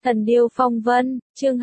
Thần điêu phong vân, chương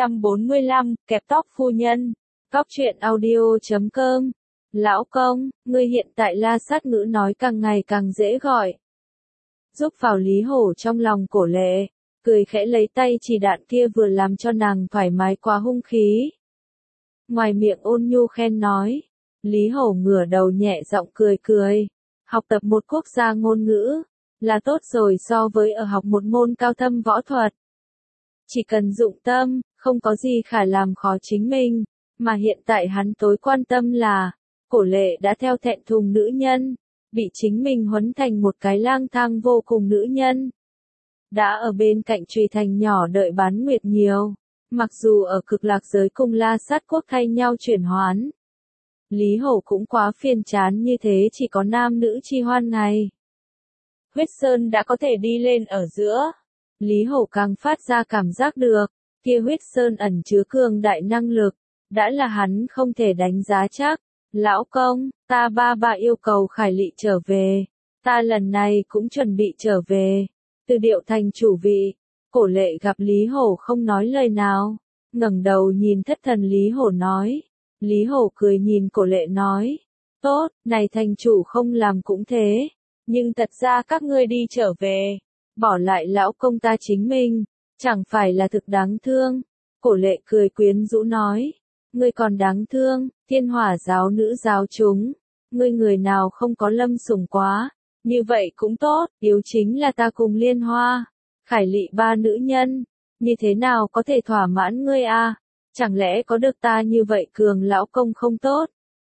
245, kẹp tóc phu nhân. Góc truyện audio.com. Lão công, ngươi hiện tại la sát ngữ nói càng ngày càng dễ gọi. Giúp vào Lý Hổ trong lòng Cổ Lệ, cười khẽ lấy tay chỉ đạn kia vừa làm cho nàng thoải mái quá hung khí. Ngoài miệng ôn nhu khen nói, Lý Hổ ngửa đầu nhẹ giọng cười cười. Học tập một quốc gia ngôn ngữ, là tốt rồi so với ở học một môn cao thâm võ thuật. Chỉ cần dụng tâm, không có gì khả làm khó chính mình, mà hiện tại hắn tối quan tâm là, Cổ Lệ đã theo thẹn thùng nữ nhân, bị chính mình huấn thành một cái lang thang vô cùng nữ nhân. Đã ở bên cạnh Trùy Thành nhỏ đợi bán nguyệt nhiều, mặc dù ở cực lạc giới cùng la sát quốc thay nhau chuyển hoán. Lý Hổ cũng quá phiền chán như thế chỉ có nam nữ chi hoan ngày. Huyết Sơn đã có thể đi lên ở giữa. Lý Hổ càng phát ra cảm giác được, kia huyết sơn ẩn chứa cường đại năng lực, đã là hắn không thể đánh giá chắc. Lão công, ta ba yêu cầu Khải Lị trở về, ta lần này cũng chuẩn bị trở về. Từ Điệu Thành chủ vị, Cổ Lệ gặp Lý Hổ không nói lời nào, ngẩng đầu nhìn thất thần Lý Hổ nói. Lý Hổ cười nhìn Cổ Lệ nói, tốt, này thành chủ không làm cũng thế, nhưng thật ra các ngươi đi trở về. Bỏ lại lão công ta chính mình, chẳng phải là thực đáng thương. Cổ Lệ cười quyến rũ nói, ngươi còn đáng thương, Thiên Hỏa giáo nữ giáo chúng, ngươi người nào không có lâm sủng quá, như vậy cũng tốt, yếu chính là ta cùng Liên Hoa, Khải Lị ba nữ nhân, như thế nào có thể thỏa mãn ngươi a? Chẳng lẽ có được ta như vậy cường lão công không tốt?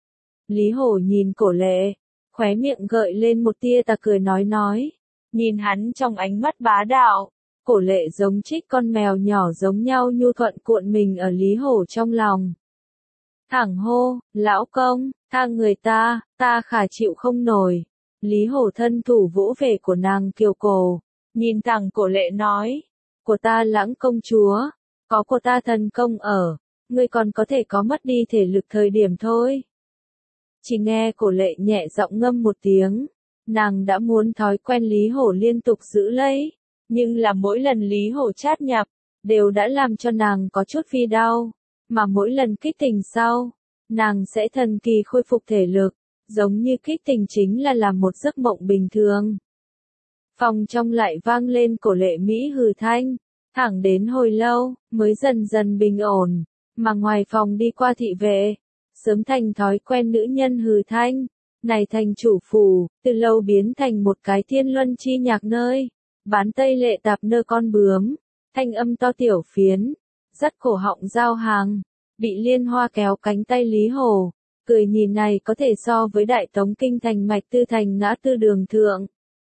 Lý Hổ nhìn Cổ Lệ, khóe miệng gợi lên một tia tà cười nói. Nhìn hắn trong ánh mắt bá đạo, Cổ Lệ giống trích con mèo nhỏ giống nhau nhu thuận cuộn mình ở Lý Hổ trong lòng. Thẳng hô, lão công, tha người ta khả chịu không nổi. Lý Hổ thân thủ vỗ về của nàng kiều cổ, nhìn thẳng Cổ Lệ nói, của ta Lãng công chúa, có của ta thần công ở, ngươi còn có thể có mất đi thể lực thời điểm thôi. Chỉ nghe Cổ Lệ nhẹ giọng ngâm một tiếng. Nàng đã muốn thói quen Lý Hổ liên tục giữ lấy, nhưng là mỗi lần Lý Hổ chát nhập, đều đã làm cho nàng có chút phi đau, mà mỗi lần kích tình sau, nàng sẽ thần kỳ khôi phục thể lực, giống như kích tình chính là làm một giấc mộng bình thường. Phòng trong lại vang lên Cổ Lệ Mỹ hừ thanh, thẳng đến hồi lâu, mới dần dần bình ổn, mà ngoài phòng đi qua thị vệ, sớm thành thói quen nữ nhân hừ thanh. Này thành chủ phủ, từ lâu biến thành một cái thiên luân chi nhạc nơi, bán tây lệ tạp nơ con bướm, thanh âm to tiểu phiến, dắt cổ họng giao hàng, bị Liên Hoa kéo cánh tay Lý Hổ, cười nhìn này có thể so với Đại Tống kinh thành mạch tư thành ngã tư đường thượng.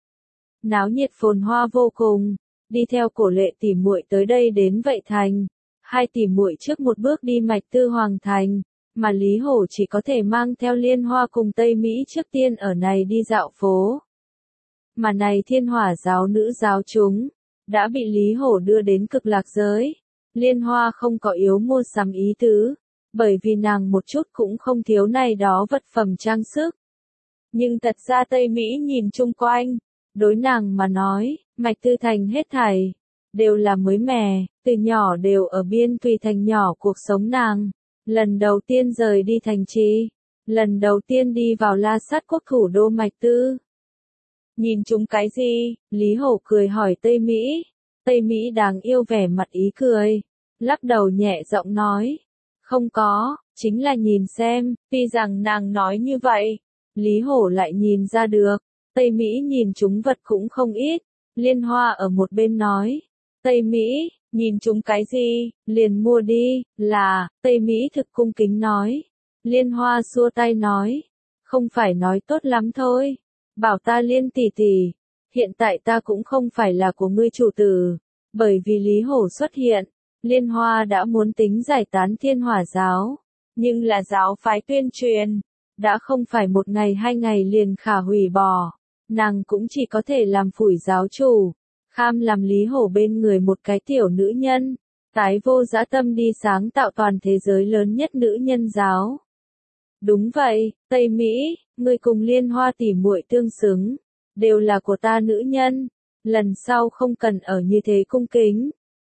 Náo nhiệt phồn hoa vô cùng, đi theo Cổ Lệ tỉ muội tới đây đến vậy thành, hai tỉ muội trước một bước đi mạch tư hoàng thành. Mà Lý Hổ chỉ có thể mang theo Liên Hoa cùng Tây Mỹ trước tiên ở này đi dạo phố. Mà này Thiên Hỏa giáo nữ giáo chúng, đã bị Lý Hổ đưa đến cực lạc giới. Liên Hoa không có yếu mua sắm ý tứ, bởi vì nàng một chút cũng không thiếu này đó vật phẩm trang sức. Nhưng thật ra Tây Mỹ nhìn chung quanh, đối nàng mà nói, mạch tư thành hết thảy, đều là mới mẻ, từ nhỏ đều ở biên tùy thành nhỏ cuộc sống nàng. Lần đầu tiên rời đi thành trì, lần đầu tiên đi vào la sát quốc thủ đô mạch tư. Nhìn chúng cái gì? Lý Hổ cười hỏi Tây Mỹ. Tây Mỹ đáng yêu vẻ mặt ý cười, lắc đầu nhẹ giọng nói. Không có, chính là nhìn xem, tuy rằng nàng nói như vậy. Lý Hổ lại nhìn ra được, Tây Mỹ nhìn chúng vật cũng không ít. Liên Hoa ở một bên nói. Tây Mỹ, nhìn chúng cái gì, liền mua đi, là, Tây Mỹ thực cung kính nói. Liên Hoa xua tay nói, không phải nói tốt lắm thôi, bảo ta Liên tỷ tỷ, hiện tại ta cũng không phải là của ngươi chủ tử, bởi vì Lý Hổ xuất hiện, Liên Hoa đã muốn tính giải tán Thiên Hỏa giáo, nhưng là giáo phái tuyên truyền, đã không phải một ngày hai ngày liền khả hủy bỏ, nàng cũng chỉ có thể làm phủi giáo chủ. Kham làm Lý Hổ bên người một cái tiểu nữ nhân, tái vô dã tâm đi sáng tạo toàn thế giới lớn nhất nữ nhân giáo. Đúng vậy, Tây Mỹ, ngươi cùng Liên Hoa tỉ muội tương xứng, đều là của ta nữ nhân, lần sau không cần ở như thế cung kính,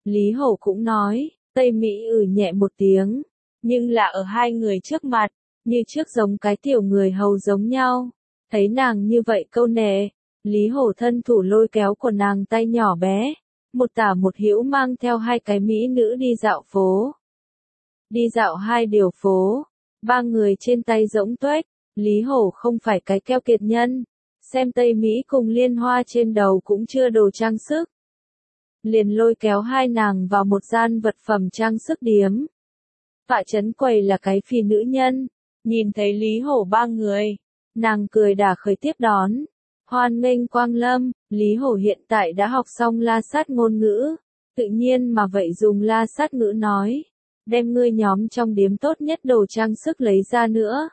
Lý Hổ cũng nói, Tây Mỹ nhẹ một tiếng, nhưng là ở hai người trước mặt, như trước giống cái tiểu người hầu giống nhau. Thấy nàng như vậy câu nệ, Lý Hổ thân thủ lôi kéo của nàng tay nhỏ bé, một tả một hữu mang theo hai cái mỹ nữ đi dạo phố. Đi dạo hai điều phố, ba người trên tay rỗng tuếch, Lý Hổ không phải cái keo kiệt nhân, xem Tây Mỹ cùng Liên Hoa trên đầu cũng chưa đồ trang sức. Liền lôi kéo hai nàng vào một gian vật phẩm trang sức điếm. Vạ trấn quầy là cái phi nữ nhân, nhìn thấy Lý Hổ ba người, nàng cười đả khởi tiếp đón. Hoan nghênh quang lâm, Lý Hổ hiện tại đã học xong La Sát ngôn ngữ, tự nhiên mà vậy dùng La Sát ngữ nói, đem ngươi nhóm trong điếm tốt nhất đồ trang sức lấy ra nữa.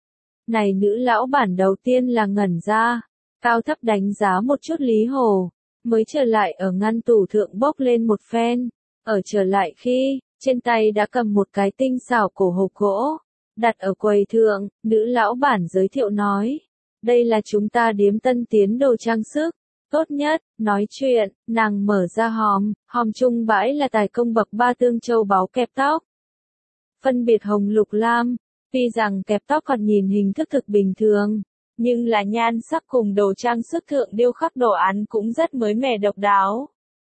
Này nữ lão bản đầu tiên là ngẩn ra, cao thấp đánh giá một chút Lý Hổ, mới trở lại ở ngăn tủ thượng bốc lên một phen, ở trở lại khi, trên tay đã cầm một cái tinh xảo cổ hộp gỗ, đặt ở quầy thượng, nữ lão bản giới thiệu nói, đây là chúng ta điếm tân tiến đồ trang sức, tốt nhất, nói chuyện, nàng mở ra hòm trung bãi là tài công bậc ba tương châu báu kẹp tóc. Phân biệt hồng lục lam, tuy rằng kẹp tóc còn nhìn hình thức thực bình thường, nhưng là nhan sắc cùng đồ trang sức thượng điêu khắc đồ án cũng rất mới mẻ độc đáo.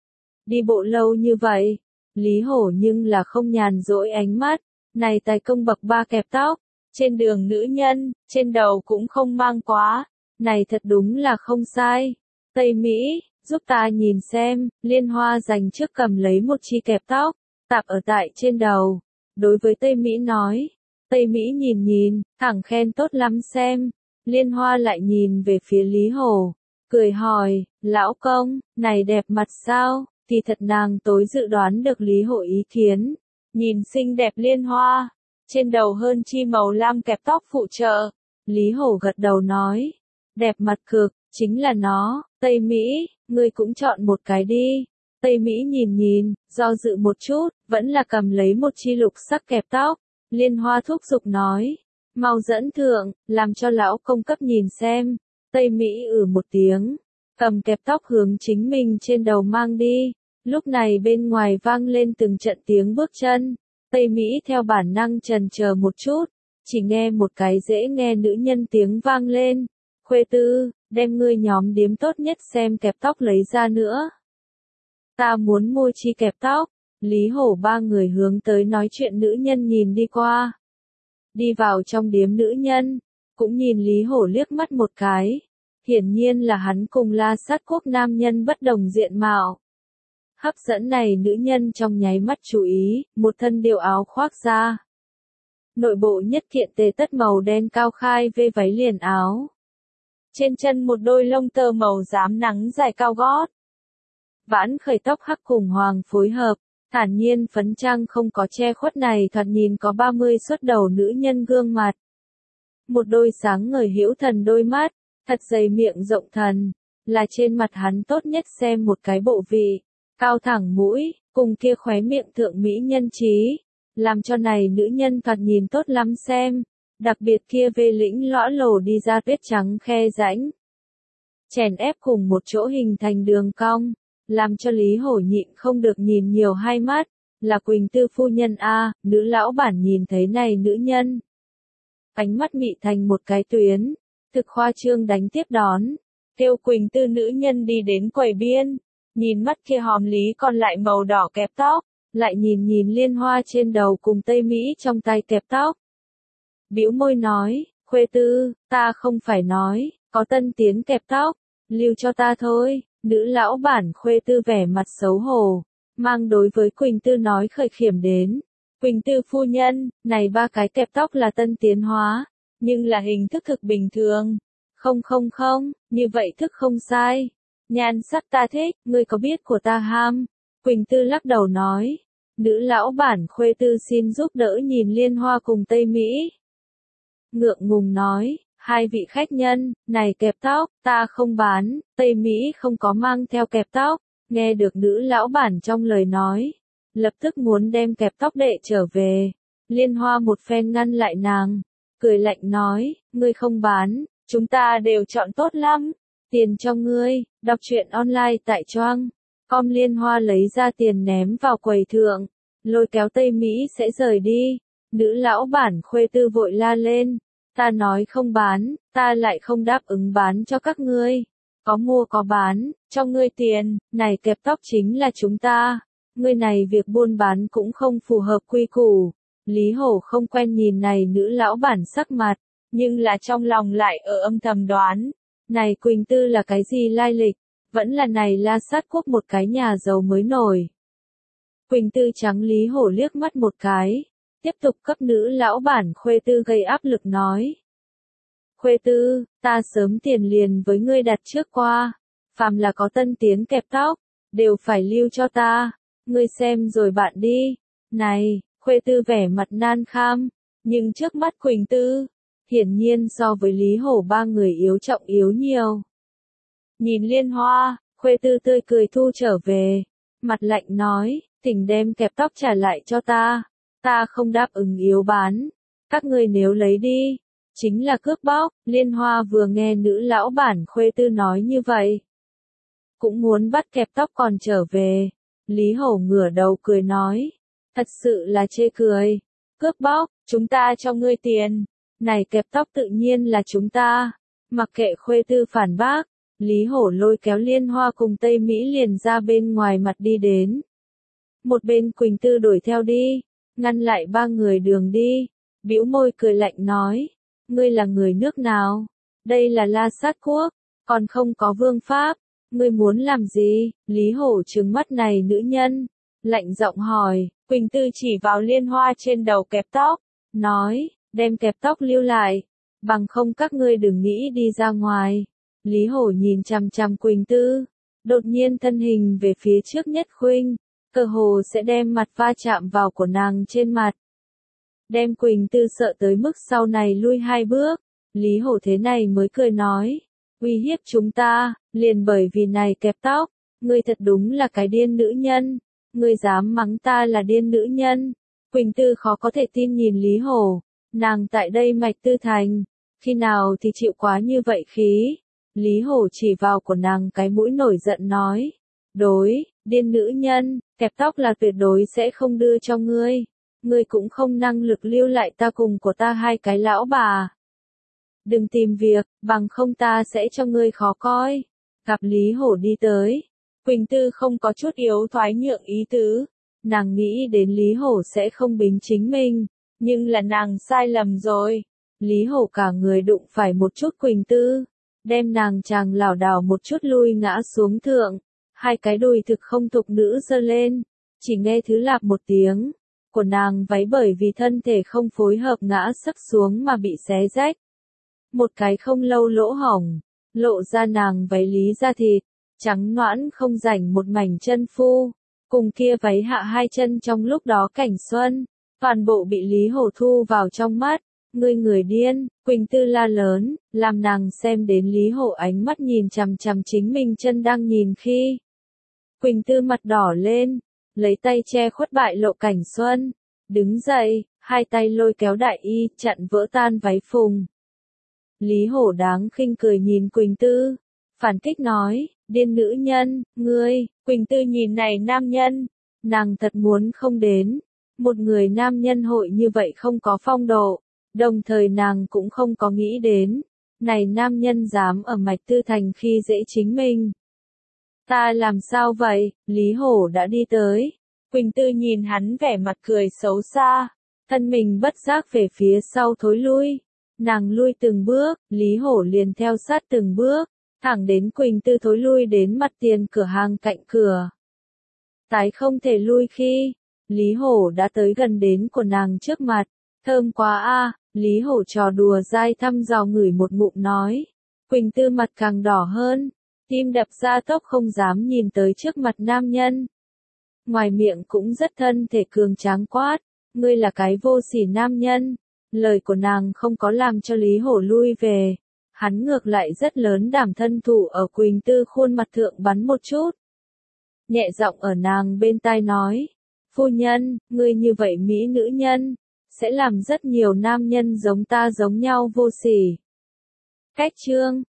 Đi bộ lâu như vậy, Lý Hổ nhưng là không nhàn rỗi ánh mắt, này tài công bậc ba kẹp tóc, trên đường nữ nhân, trên đầu cũng không mang quá, này thật đúng là không sai. Tây Mỹ, giúp ta nhìn xem, Liên Hoa dành trước cầm lấy một chi kẹp tóc, tạp ở tại trên đầu, đối với Tây Mỹ nói. Tây Mỹ nhìn, thẳng khen tốt lắm xem. Liên Hoa lại nhìn về phía Lý Hổ, cười hỏi, lão công, này đẹp mặt sao? Thì thật nàng tối dự đoán được Lý Hổ ý kiến. Nhìn xinh đẹp Liên Hoa, trên đầu hơn chi màu lam kẹp tóc phụ trợ. Lý Hổ gật đầu nói, đẹp mặt cực, chính là nó. Tây Mỹ, ngươi cũng chọn một cái đi. Tây Mỹ nhìn, do dự một chút, vẫn là cầm lấy một chi lục sắc kẹp tóc. Liên Hoa thúc giục nói, mau dẫn thượng, làm cho lão công cấp nhìn xem. Tây Mỹ một tiếng, cầm kẹp tóc hướng chính mình trên đầu mang đi. Lúc này bên ngoài vang lên từng trận tiếng bước chân. Tây Mỹ theo bản năng chần chờ một chút, chỉ nghe một cái dễ nghe nữ nhân tiếng vang lên. Khuê tư, đem ngươi nhóm điếm tốt nhất xem kẹp tóc lấy ra nữa. Ta muốn mua chi kẹp tóc. Lý Hổ ba người hướng tới nói chuyện nữ nhân nhìn đi qua. Đi vào trong điếm nữ nhân, cũng nhìn Lý Hổ liếc mắt một cái. Hiển nhiên là hắn cùng La Sát quốc nam nhân bất đồng diện mạo. Hấp dẫn này nữ nhân trong nháy mắt chú ý, một thân điều áo khoác da. Nội bộ nhất kiện tề tất màu đen cao khai vê váy liền áo. Trên chân một đôi lông tơ màu rám nắng dài cao gót. Vãn khởi tóc hắc cùng hoàng phối hợp, thản nhiên phấn trang không có che khuất này thoạt nhìn có 30 xuất đầu nữ nhân gương mặt. Một đôi sáng ngời hữu thần đôi mắt, thật dày miệng rộng thần, là trên mặt hắn tốt nhất xem một cái bộ vị, cao thẳng mũi, cùng kia khóe miệng thượng mỹ nhân trí, làm cho này nữ nhân thoạt nhìn tốt lắm xem, đặc biệt kia vê lĩnh lõa lồ đi ra tuyết trắng khe rãnh. Chèn ép cùng một chỗ hình thành đường cong, làm cho Lý Hổ nhịn không được nhìn nhiều hai mắt, là Quỳnh Tư phu nhân a, nữ lão bản nhìn thấy này nữ nhân. Ánh mắt mị thành một cái tuyến, thực khoa trương đánh tiếp đón, kêu Quỳnh Tư nữ nhân đi đến quầy biên, nhìn mắt kia hòm lý còn lại màu đỏ kẹp tóc, lại nhìn Liên Hoa trên đầu cùng Tây Mỹ trong tay kẹp tóc. Bĩu môi nói, Khuê Tư, ta không phải nói, có tân tiến kẹp tóc, lưu cho ta thôi. Nữ lão bản Khuê Tư vẻ mặt xấu hổ, mang đối với Quỳnh Tư nói khởi khiểm đến. Quỳnh Tư phu nhân, này ba cái kẹp tóc là tân tiến hóa, nhưng là hình thức thực bình thường. Không, như vậy thức không sai. Nhan sắc ta thích, ngươi có biết của ta ham. Quỳnh Tư lắc đầu nói. Nữ lão bản Khuê Tư xin giúp đỡ nhìn Liên Hoa cùng Tây Mỹ. Ngượng ngùng nói. Hai vị khách nhân, này kẹp tóc, ta không bán, Tây Mỹ không có mang theo kẹp tóc, nghe được nữ lão bản trong lời nói, lập tức muốn đem kẹp tóc đệ trở về. Liên Hoa một phen ngăn lại nàng, cười lạnh nói, ngươi không bán, chúng ta đều chọn tốt lắm, tiền cho ngươi, đọc truyện online tại Choang. Com Liên Hoa lấy ra tiền ném vào quầy thượng, lôi kéo Tây Mỹ sẽ rời đi. Nữ lão bản Khuê Tư vội la lên, ta nói không bán, ta lại không đáp ứng bán cho các ngươi. Có mua có bán, cho ngươi tiền, này kẹp tóc chính là chúng ta. Ngươi này việc buôn bán cũng không phù hợp quy củ. Lý Hổ không quen nhìn này nữ lão bản sắc mặt, nhưng là trong lòng lại ở âm thầm đoán. Này Quỳnh Tư là cái gì lai lịch, vẫn là này La Sát Quốc một cái nhà giàu mới nổi. Quỳnh Tư trắng Lý Hổ liếc mắt một cái, tiếp tục cấp nữ lão bản Khuê Tư gây áp lực nói. Khuê Tư, ta sớm tiền liền với ngươi đặt trước qua, phàm là có tân tiến kẹp tóc, đều phải lưu cho ta, ngươi xem rồi bạn đi. Này, Khuê Tư vẻ mặt nan kham, nhưng trước mắt Quỳnh Tư, hiển nhiên so với Lý Hổ ba người yếu trọng yếu nhiều. Nhìn Liên Hoa, Khuê Tư tươi cười thu trở về, mặt lạnh nói, thỉnh đem kẹp tóc trả lại cho ta không đáp ứng yếu bán, các ngươi nếu lấy đi, chính là cướp bóc. Liên Hoa vừa nghe nữ lão bản Khuê Tư nói như vậy, cũng muốn bắt kẹp tóc còn trở về. Lý Hổ ngửa đầu cười nói, thật sự là chê cười, cướp bóc, chúng ta cho ngươi tiền, này kẹp tóc tự nhiên là chúng ta. Mặc kệ Khuê Tư phản bác, Lý Hổ lôi kéo Liên Hoa cùng Tây Mỹ liền ra bên ngoài mặt đi đến. Một bên Quỳnh Tư đuổi theo đi, ngăn lại ba người đường đi, bĩu môi cười lạnh nói, ngươi là người nước nào? Đây là La Sát Quốc, còn không có vương pháp, ngươi muốn làm gì? Lý Hổ trừng mắt này nữ nhân, lạnh giọng hỏi. Quỳnh Tư chỉ vào Liên Hoa trên đầu kẹp tóc, nói, đem kẹp tóc lưu lại, bằng không các ngươi đừng nghĩ đi ra ngoài. Lý Hổ nhìn chằm chằm Quỳnh Tư, đột nhiên thân hình về phía trước nhất khuynh, cơ hồ sẽ đem mặt va chạm vào của nàng trên mặt. Đem Quỳnh Tư sợ tới mức sau này lui hai bước, Lý Hổ thế này mới cười nói, uy hiếp chúng ta, liền bởi vì này kẹp tóc, ngươi thật đúng là cái điên nữ nhân, ngươi dám mắng ta là điên nữ nhân. Quỳnh Tư khó có thể tin nhìn Lý Hổ, nàng tại đây Mạch Tư Thành, khi nào thì chịu quá như vậy khí. Lý Hổ chỉ vào của nàng cái mũi nổi giận nói, điên nữ nhân, kẹp tóc là tuyệt đối sẽ không đưa cho ngươi. Ngươi cũng không năng lực lưu lại ta cùng của ta hai cái lão bà. Đừng tìm việc, bằng không ta sẽ cho ngươi khó coi. Gặp Lý Hổ đi tới, Quỳnh Tư không có chút yếu thoái nhượng ý tứ. Nàng nghĩ đến Lý Hổ sẽ không bính chính mình, nhưng là nàng sai lầm rồi. Lý Hổ cả người đụng phải một chút Quỳnh Tư, đem nàng chàng lảo đảo một chút lui ngã xuống thượng. Hai cái đùi thực không tục nữ giơ lên, chỉ nghe thứ lạp một tiếng, của nàng váy bởi vì thân thể không phối hợp ngã sấp xuống mà bị xé rách. Một cái không lâu lỗ hổng, lộ ra nàng váy lý da thịt, trắng nõn không rảnh một mảnh chân phu, cùng kia váy hạ hai chân trong lúc đó cảnh xuân, toàn bộ bị Lý Hổ thu vào trong mắt. Ngươi người điên, Quỳnh Tư la lớn, làm nàng xem đến Lý Hổ ánh mắt nhìn chằm chằm chính mình chân đang nhìn khi. Quỳnh Tư mặt đỏ lên, lấy tay che khuất bại lộ cảnh xuân, đứng dậy, hai tay lôi kéo đại y, chặn vỡ tan váy phùng. Lý Hổ đáng khinh cười nhìn Quỳnh Tư, phản kích nói, điên nữ nhân, ngươi. Quỳnh Tư nhìn này nam nhân, nàng thật muốn không đến, một người nam nhân hội như vậy không có phong độ, đồng thời nàng cũng không có nghĩ đến, này nam nhân dám ở Mạch Tư Thành khi dễ chính mình. Ta làm sao vậy? Lý Hổ đã đi tới. Quỳnh Tư nhìn hắn vẻ mặt cười xấu xa, thân mình bất giác về phía sau thối lui. Nàng lui từng bước, Lý Hổ liền theo sát từng bước, thẳng đến Quỳnh Tư thối lui đến mặt tiền cửa hàng cạnh cửa. Tái không thể lui khi, Lý Hổ đã tới gần đến của nàng trước mặt, thơm quá a. Lý Hổ trò đùa dai thăm dò ngửi một ngụm nói. Quỳnh Tư mặt càng đỏ hơn, tim đập ra tốc không dám nhìn tới trước mặt nam nhân. Ngoài miệng cũng rất thân thể cường tráng quát, ngươi là cái vô sỉ nam nhân. Lời của nàng không có làm cho Lý Hổ lui về, hắn ngược lại rất lớn đảm thân thủ ở Quỳnh Tư khuôn mặt thượng bắn một chút. Nhẹ giọng ở nàng bên tai nói, phu nhân, ngươi như vậy mỹ nữ nhân, sẽ làm rất nhiều nam nhân giống ta giống nhau vô sỉ. Cách chương